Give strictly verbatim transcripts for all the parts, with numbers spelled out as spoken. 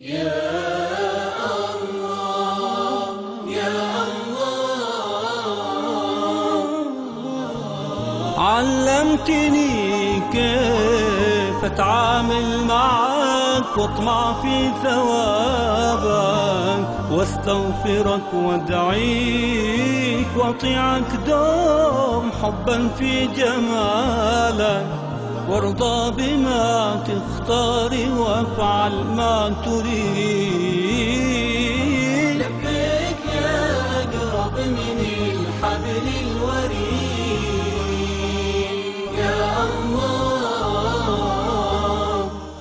يا الله يا الله علمتني كيف أتعامل معك واطمع في ثوابك واستغفرك وادعيك واطيعك دوم حبا في جمالك وارضى بما تختار وافعل ما تريد. لبيك يا أقرب من الحبل الوريد يا الله.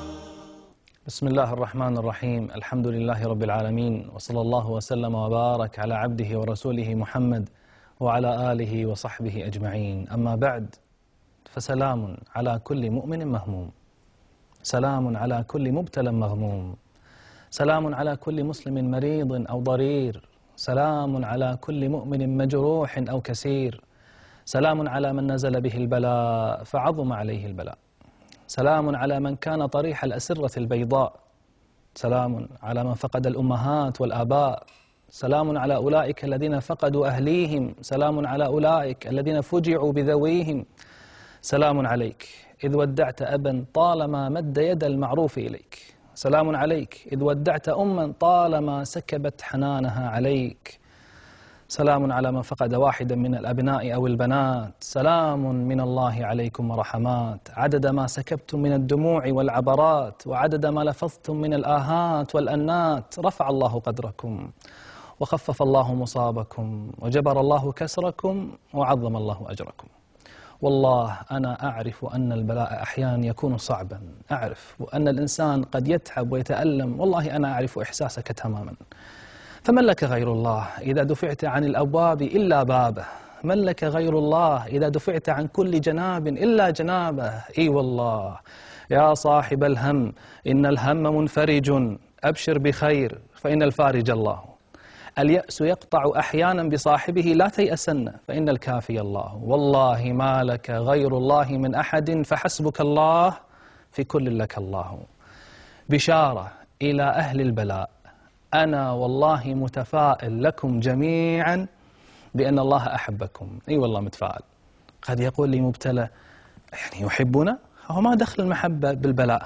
بسم الله الرحمن الرحيم. الحمد لله رب العالمين، وصلى الله وسلم وبارك على عبده ورسوله محمد وعلى آله وصحبه أجمعين. أما بعد، فسلام على كل مؤمن مهموم، سلام على كل مبتلى مغموم، سلام على كل مسلم مريض أو ضرير، سلام على كل مؤمن مجروح أو كسير، سلام على من نزل به البلاء فعظم عليه البلاء، سلام على من كان طريح الأسرة البيضاء، سلام على من فقد الأمهات والآباء، سلام على أولئك الذين فقدوا أهليهم، سلام على أولئك الذين فجعوا بذويهم، سلام عليك إذ ودعت أبا طالما مد يد المعروف إليك، سلام عليك إذ ودعت أما طالما سكبت حنانها عليك، سلام على من فقد واحدا من الأبناء أو البنات، سلام من الله عليكم ورحمات، عدد ما سكبتم من الدموع والعبرات وعدد ما لفظتم من الآهات والأنات، رفع الله قدركم وخفف الله مصابكم وجبر الله كسركم وعظم الله أجركم. والله أنا أعرف أن البلاء أحيانا يكون صعبا، أعرف وأن الإنسان قد يتعب ويتألم، والله أنا أعرف إحساسك تماما. فمن لك غير الله إذا دفعت عن الأبواب إلا بابه؟ من لك غير الله إذا دفعت عن كل جناب إلا جنابه؟ إي والله يا صاحب الهم إن الهم منفرج، أبشر بخير فإن الفارج الله. اليأس يقطع أحيانا بصاحبه، لا تيأسن فإن الكافي الله. والله ما لك غير الله من أحد فحسبك الله في كل لك الله. بشارة إلى أهل البلاء، أنا والله متفائل لكم جميعا بأن الله أحبكم. أي والله متفائل. قد يقول لي مبتلى يعني يحبنا، هو ما دخل المحبة بالبلاء؟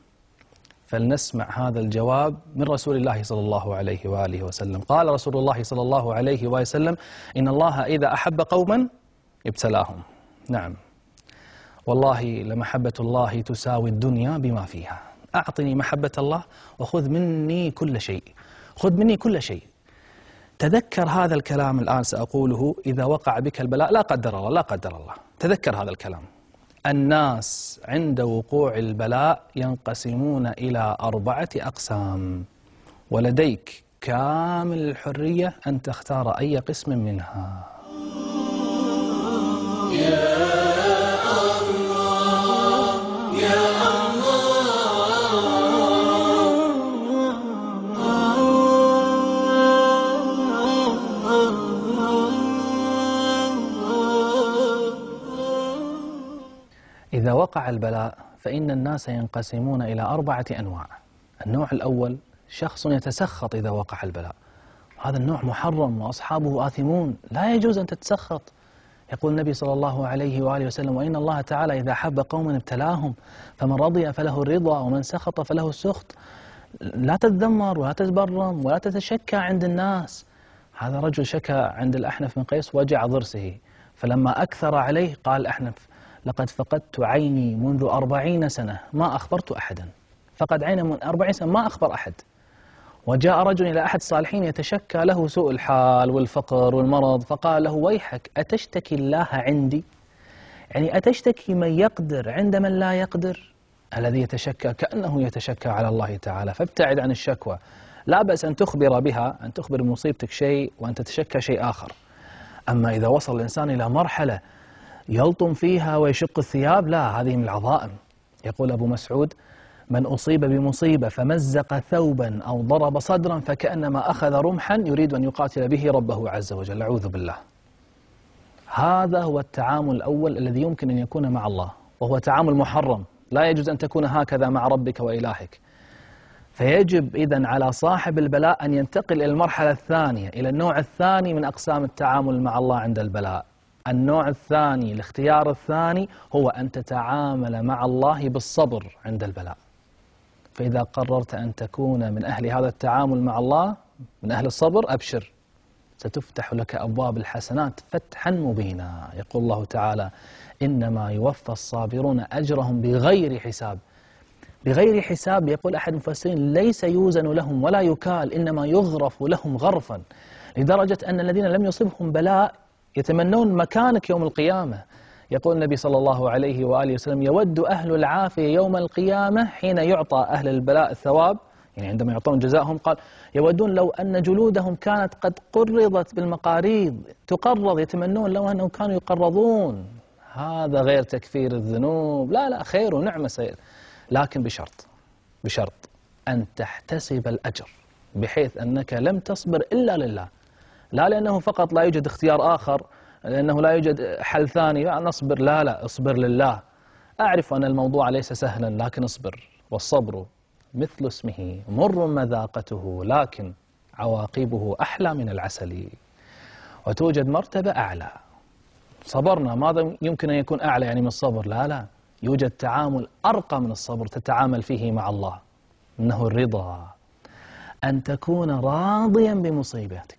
فلنسمع هذا الجواب من رسول الله صلى الله عليه وآله وسلم. قال رسول الله صلى الله عليه وآله وسلم: إن الله إذا أحب قوما ابتلاهم. نعم والله لمحبة الله تساوي الدنيا بما فيها. أعطني محبة الله وخذ مني كل شيء، خذ مني كل شيء. تذكر هذا الكلام الآن سأقوله إذا وقع بك البلاء، لا قدر الله لا قدر الله، تذكر هذا الكلام. الناس عند وقوع البلاء ينقسمون إلى أربعة أقسام، ولديك كامل الحرية أن تختار أي قسم منها. يا الله يا إذا وقع البلاء فإن الناس ينقسمون إلى أربعة أنواع. النوع الأول شخص يتسخط إذا وقع البلاء، هذا النوع محرم وأصحابه آثمون، لا يجوز أن تتسخط. يقول النبي صلى الله عليه وآله وسلم: وإن الله تعالى إذا حب قوما ابتلاهم فمن رضي فله الرضا ومن سخط فله السخط. لا تتذمر ولا تتبرم ولا تتشكى عند الناس. هذا رجل شكى عند الأحنف بن قيس وجع ضرسه، فلما أكثر عليه قال الأحنف: لقد فقدت عيني منذ أربعين سنة ما أخبرت أحدا. فقد عينه من أربعين سنة ما أخبر أحد. وجاء رجل إلى أحد الصالحين يتشكى له سوء الحال والفقر والمرض، فقال له: ويحك أتشتكي الله عندي؟ يعني أتشتكي من يقدر عند من لا يقدر؟ الذي يتشكى كأنه يتشكى على الله تعالى. فابتعد عن الشكوى. لا بأس أن تخبر بها، أن تخبر بمصيبتك شيء وأن تتشكى شيء آخر. أما إذا وصل الإنسان إلى مرحلة يلطم فيها ويشق الثياب، لا، هذه من العظائم. يقول أبو مسعود: من أصيب بمصيبة فمزق ثوبا أو ضرب صدرا فكأنما أخذ رمحا يريد أن يقاتل به ربه عز وجل. أعوذ بالله. هذا هو التعامل الأول الذي يمكن أن يكون مع الله، وهو تعامل محرم. لا يجوز أن تكون هكذا مع ربك وإلهك. فيجب إذن على صاحب البلاء أن ينتقل إلى المرحلة الثانية، إلى النوع الثاني من أقسام التعامل مع الله عند البلاء. النوع الثاني، الاختيار الثاني، هو أن تتعامل مع الله بالصبر عند البلاء. فإذا قررت أن تكون من أهل هذا التعامل مع الله، من أهل الصبر، أبشر، ستفتح لك أبواب الحسنات فتحا مبينا. يقول الله تعالى: إنما يوفى الصابرون أجرهم بغير حساب. بغير حساب، يقول أحد المفسرين، ليس يوزن لهم ولا يكال، إنما يغرف لهم غرفا، لدرجة أن الذين لم يصبهم بلاء يتمنون مكانك يوم القيامة. يقول النبي صلى الله عليه وآله وسلم: يود أهل العافية يوم القيامة حين يعطى أهل البلاء الثواب، يعني عندما يعطون جزاءهم، قال: يودون لو أن جلودهم كانت قد قرضت بالمقاريض، تقرض، يتمنون لو أنهم كانوا يقرضون. هذا غير تكفير الذنوب، لا لا، خير ونعمة سير، لكن بشرط بشرط أن تحتسب الأجر، بحيث أنك لم تصبر إلا لله، لا لأنه فقط لا يوجد اختيار آخر، لأنه لا يوجد حل ثاني لا نصبر، لا لا، اصبر لله. أعرف أن الموضوع ليس سهلا، لكن اصبر، والصبر مثل اسمه مر مذاقته، لكن عواقبه أحلى من العسل. وتوجد مرتبة أعلى، صبرنا، ماذا يمكن أن يكون أعلى يعني من الصبر؟ لا لا، يوجد تعامل أرقى من الصبر تتعامل فيه مع الله، إنه الرضا، أن تكون راضيا بمصيبتك.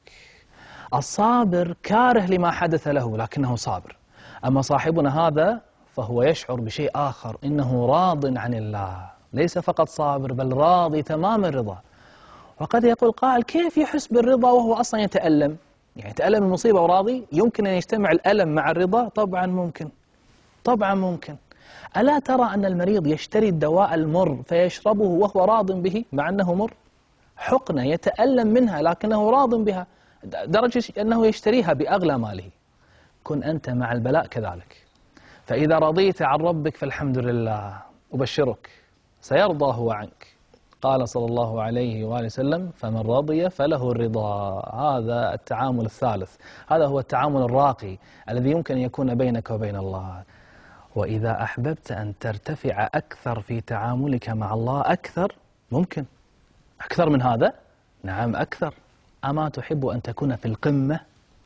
الصابر كاره لما حدث له لكنه صابر، أما صاحبنا هذا فهو يشعر بشيء آخر، إنه راض عن الله، ليس فقط صابر بل راضي تمام الرضا. وقد يقول قائل: كيف يحس بالرضا وهو أصلا يتألم؟ يعني يتألم المصيبة وراضي؟ يمكن أن يجتمع الألم مع الرضا؟ طبعا ممكن، طبعا ممكن. ألا ترى أن المريض يشتري الدواء المر فيشربه وهو راض به مع أنه مر؟ حقنة يتألم منها لكنه راض بها، درجة أنه يشتريها بأغلى ماله. كن أنت مع البلاء كذلك، فإذا رضيت عن ربك فالحمد لله، أبشرك سيرضى هو عنك. قال صلى الله عليه وآله وسلم: فمن رضي فله الرضا. هذا التعامل الثالث، هذا هو التعامل الراقي الذي يمكن أن يكون بينك وبين الله. وإذا أحببت أن ترتفع أكثر في تعاملك مع الله، أكثر، ممكن أكثر من هذا، نعم أكثر. أما تحب أن تكون في القمة،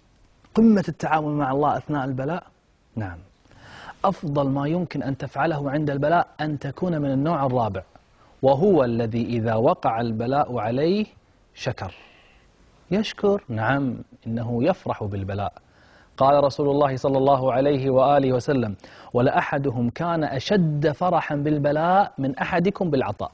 قمة التعامل مع الله أثناء البلاء؟ نعم. أفضل ما يمكن أن تفعله عند البلاء أن تكون من النوع الرابع، وهو الذي إذا وقع البلاء عليه شكر. يشكر، نعم، إنه يفرح بالبلاء. قال رسول الله صلى الله عليه وآله وسلم: ولأحدهم كان أشد فرحا بالبلاء من أحدكم بالعطاء.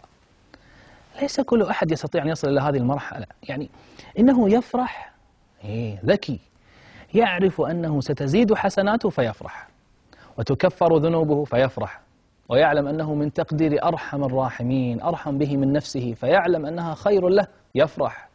ليس كل أحد يستطيع أن يصل إلى هذه المرحلة، يعني إنه يفرح، إيه ذكي، يعرف أنه ستزيد حسناته فيفرح، وتكفر ذنوبه فيفرح، ويعلم أنه من تقدير أرحم الراحمين، أرحم به من نفسه، فيعلم أنها خير له، يفرح.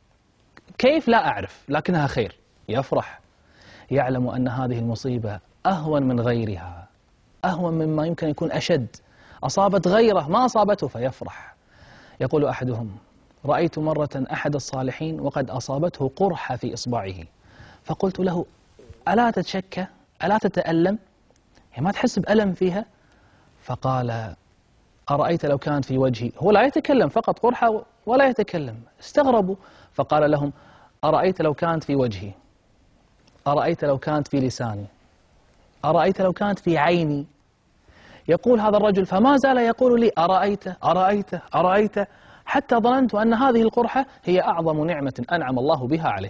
كيف؟ لا أعرف، لكنها خير، يفرح. يعلم أن هذه المصيبة أهون من غيرها، أهون مما يمكن يكون أشد، أصابت غيره ما أصابته، فيفرح. يقول أحدهم: رأيت مرة أحد الصالحين وقد أصابته قرحة في إصبعه، فقلت له: ألا تتشكى؟ ألا تتألم؟ يعني ما تحس بألم فيها؟ فقال: أرأيت لو كانت في وجهي. هو لا يتكلم، فقط قرحة ولا يتكلم. استغربوا، فقال لهم: أرأيت لو كانت في وجهي، أرأيت لو كانت في لساني، أرأيت لو كانت في عيني. يقول هذا الرجل: فما زال يقول لي: أرأيت أرأيت أرأيت، حتى ظننت أن هذه القرحة هي أعظم نعمة أنعم الله بها عليه.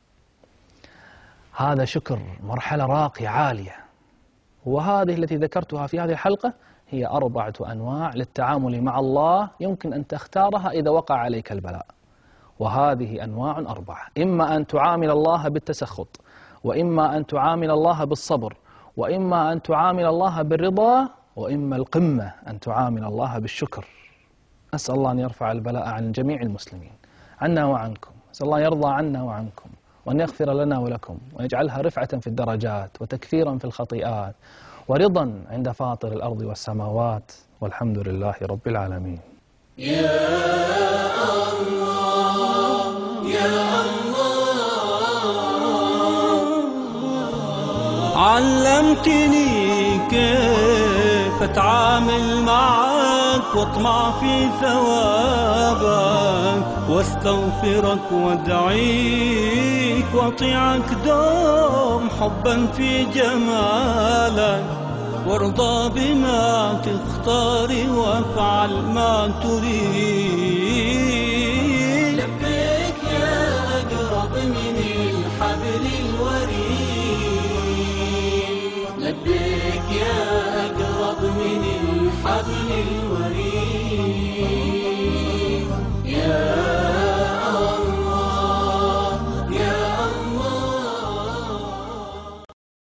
هذا شكر، مرحلة راقية عالية. وهذه التي ذكرتها في هذه الحلقة هي أربعة أنواع للتعامل مع الله يمكن أن تختارها إذا وقع عليك البلاء. وهذه أنواع أربعة: إما أن تعامل الله بالتسخط، وإما أن تعامل الله بالصبر، وإما أن تعامل الله بالرضا، وإما القمة أن تعامل الله بالشكر. أسأل الله أن يرفع البلاء عن جميع المسلمين، عنا وعنكم. أسأل الله يرضى عنا وعنكم، وأن يغفر لنا ولكم، ويجعلها رفعة في الدرجات، وتكفيرا في الخطيئات، ورضا عند فاطر الأرض والسماوات، والحمد لله رب العالمين. يا الله يا الله، علمتني كيف أتعامل معك واطمع في ثوابك، واستغفرك وادعيك واطيعك دوم حبا في جمالك، وارضى بما تختار وافعل ما تريد. لبيك يا أقرب من الحبل الوريد، لبيك يا أقرب من الحبل الوريد.